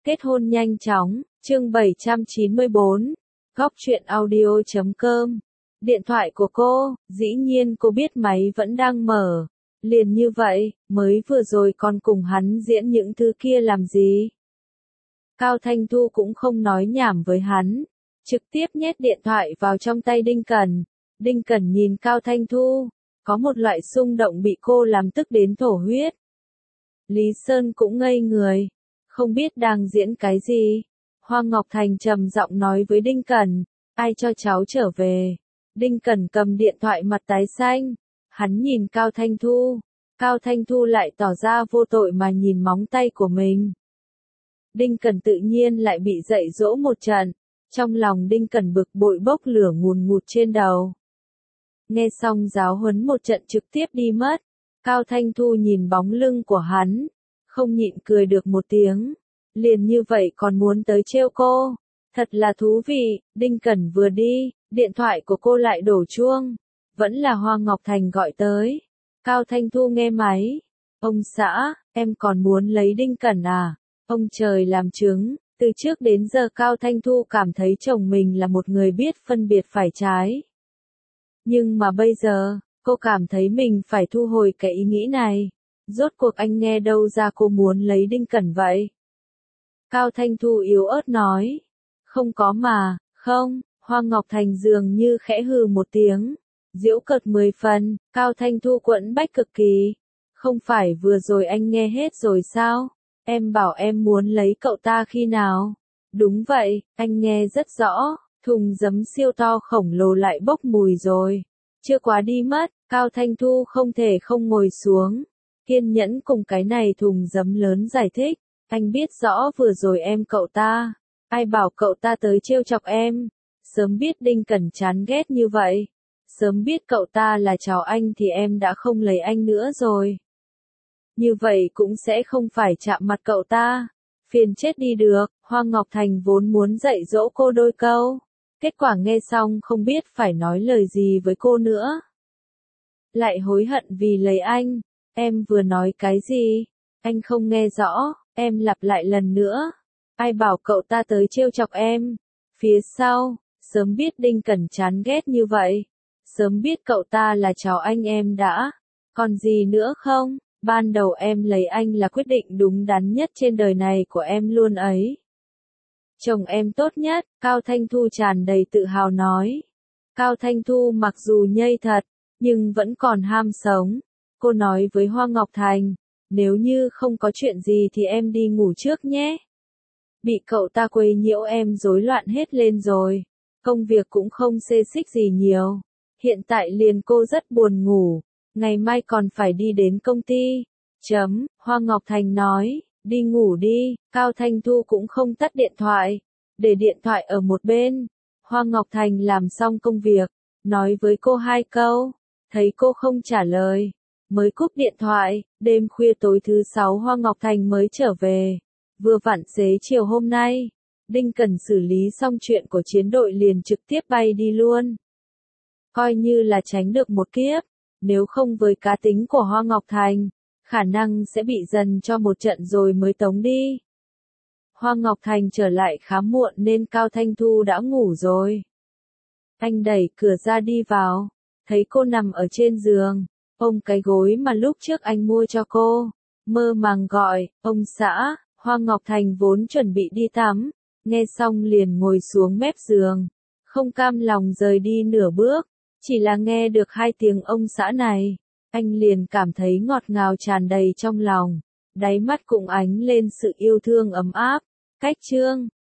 Kết hôn nhanh chóng, chương 794, góc truyện audio.com. Điện thoại của cô, dĩ nhiên cô biết máy vẫn đang mở. Liền như vậy, mới vừa rồi còn cùng hắn diễn những thứ kia làm gì? Cao Thanh Thu cũng không nói nhảm với hắn, trực tiếp nhét điện thoại vào trong tay Đinh Cẩn. Đinh Cẩn nhìn Cao Thanh Thu, có một loại xung động bị cô làm tức đến thổ huyết. Lý Sơn cũng ngây người, không biết đang diễn cái gì. Hoa Ngọc Thành trầm giọng nói với Đinh Cẩn, ai cho cháu trở về? Đinh Cẩn cầm điện thoại mặt tái xanh, hắn nhìn Cao Thanh Thu, Cao Thanh Thu lại tỏ ra vô tội mà nhìn móng tay của mình. Đinh Cẩn tự nhiên lại bị dạy dỗ một trận, trong lòng Đinh Cẩn bực bội bốc lửa ngùn ngụt trên đầu. Nghe xong giáo huấn một trận trực tiếp đi mất, Cao Thanh Thu nhìn bóng lưng của hắn, không nhịn cười được một tiếng, liền như vậy còn muốn tới trêu cô, thật là thú vị. Đinh Cẩn vừa đi, điện thoại của cô lại đổ chuông, vẫn là Hoa Ngọc Thành gọi tới. Cao Thanh Thu nghe máy, ông xã, em còn muốn lấy Đinh Cẩn à? Ông trời làm chứng, từ trước đến giờ Cao Thanh Thu cảm thấy chồng mình là một người biết phân biệt phải trái. Nhưng mà bây giờ, cô cảm thấy mình phải thu hồi cái ý nghĩ này. Rốt cuộc anh nghe đâu ra cô muốn lấy Đinh Cẩn vậy? Cao Thanh Thu yếu ớt nói. Không có mà, không. Hoa Ngọc Thành dường như khẽ hừ một tiếng. Giễu cợt 10 phần, Cao Thanh Thu quẫn bách cực kỳ. Không phải vừa rồi anh nghe hết rồi sao? Em bảo em muốn lấy cậu ta khi nào? Đúng vậy, anh nghe rất rõ. Thùng giấm siêu to khổng lồ lại bốc mùi rồi. Chưa quá đi mất, Cao Thanh Thu không thể không ngồi xuống. Kiên nhẫn cùng cái này thùng giấm lớn giải thích. Anh biết rõ vừa rồi em cậu ta. Ai bảo cậu ta tới trêu chọc em. Sớm biết Đinh Cẩn chán ghét như vậy. Sớm biết cậu ta là cháu anh thì em đã không lấy anh nữa rồi. Như vậy cũng sẽ không phải chạm mặt cậu ta. Phiền chết đi được. Hoa Ngọc Thành vốn muốn dạy dỗ cô đôi câu. Kết quả nghe xong không biết phải nói lời gì với cô nữa. Lại hối hận vì lấy anh. Em vừa nói cái gì? Anh không nghe rõ, em lặp lại lần nữa. Ai bảo cậu ta tới trêu chọc em? Phía sau, sớm biết Đinh Cẩn chán ghét như vậy. Sớm biết cậu ta là cháu anh em đã. Còn gì nữa không? Ban đầu em lấy anh là quyết định đúng đắn nhất trên đời này của em luôn ấy. Chồng em tốt nhất, Cao Thanh Thu tràn đầy tự hào nói. Cao Thanh Thu mặc dù nhây thật, nhưng vẫn còn ham sống. Cô nói với Hoa Ngọc Thành, nếu như không có chuyện gì thì em đi ngủ trước nhé. Bị cậu ta quấy nhiễu em rối loạn hết lên rồi. Công việc cũng không xê xích gì nhiều. Hiện tại liền cô rất buồn ngủ. Ngày mai còn phải đi đến công ty. Hoa Ngọc Thành nói, đi ngủ đi. Cao Thanh Thu cũng không tắt điện thoại. Để điện thoại ở một bên. Hoa Ngọc Thành làm xong công việc. Nói với cô 2 câu. Thấy cô không trả lời. Mới cúp điện thoại. Đêm khuya tối thứ 6 Hoa Ngọc Thành mới trở về. Vừa vặn xế chiều hôm nay. Đinh Cẩn xử lý xong chuyện của chiến đội liền trực tiếp bay đi luôn. Coi như là tránh được một kiếp. Nếu không với cá tính của Hoa Ngọc Thành, khả năng sẽ bị dần cho một trận rồi mới tống đi. Hoa Ngọc Thành trở lại khá muộn nên Cao Thanh Thu đã ngủ rồi. Anh đẩy cửa ra đi vào, thấy cô nằm ở trên giường, ôm cái gối mà lúc trước anh mua cho cô, mơ màng gọi, ông xã. Hoa Ngọc Thành vốn chuẩn bị đi tắm, nghe xong liền ngồi xuống mép giường, không cam lòng rời đi nửa bước, chỉ là nghe được 2 tiếng ông xã này, anh liền cảm thấy ngọt ngào tràn đầy trong lòng, đáy mắt cũng ánh lên sự yêu thương ấm áp. Cách chương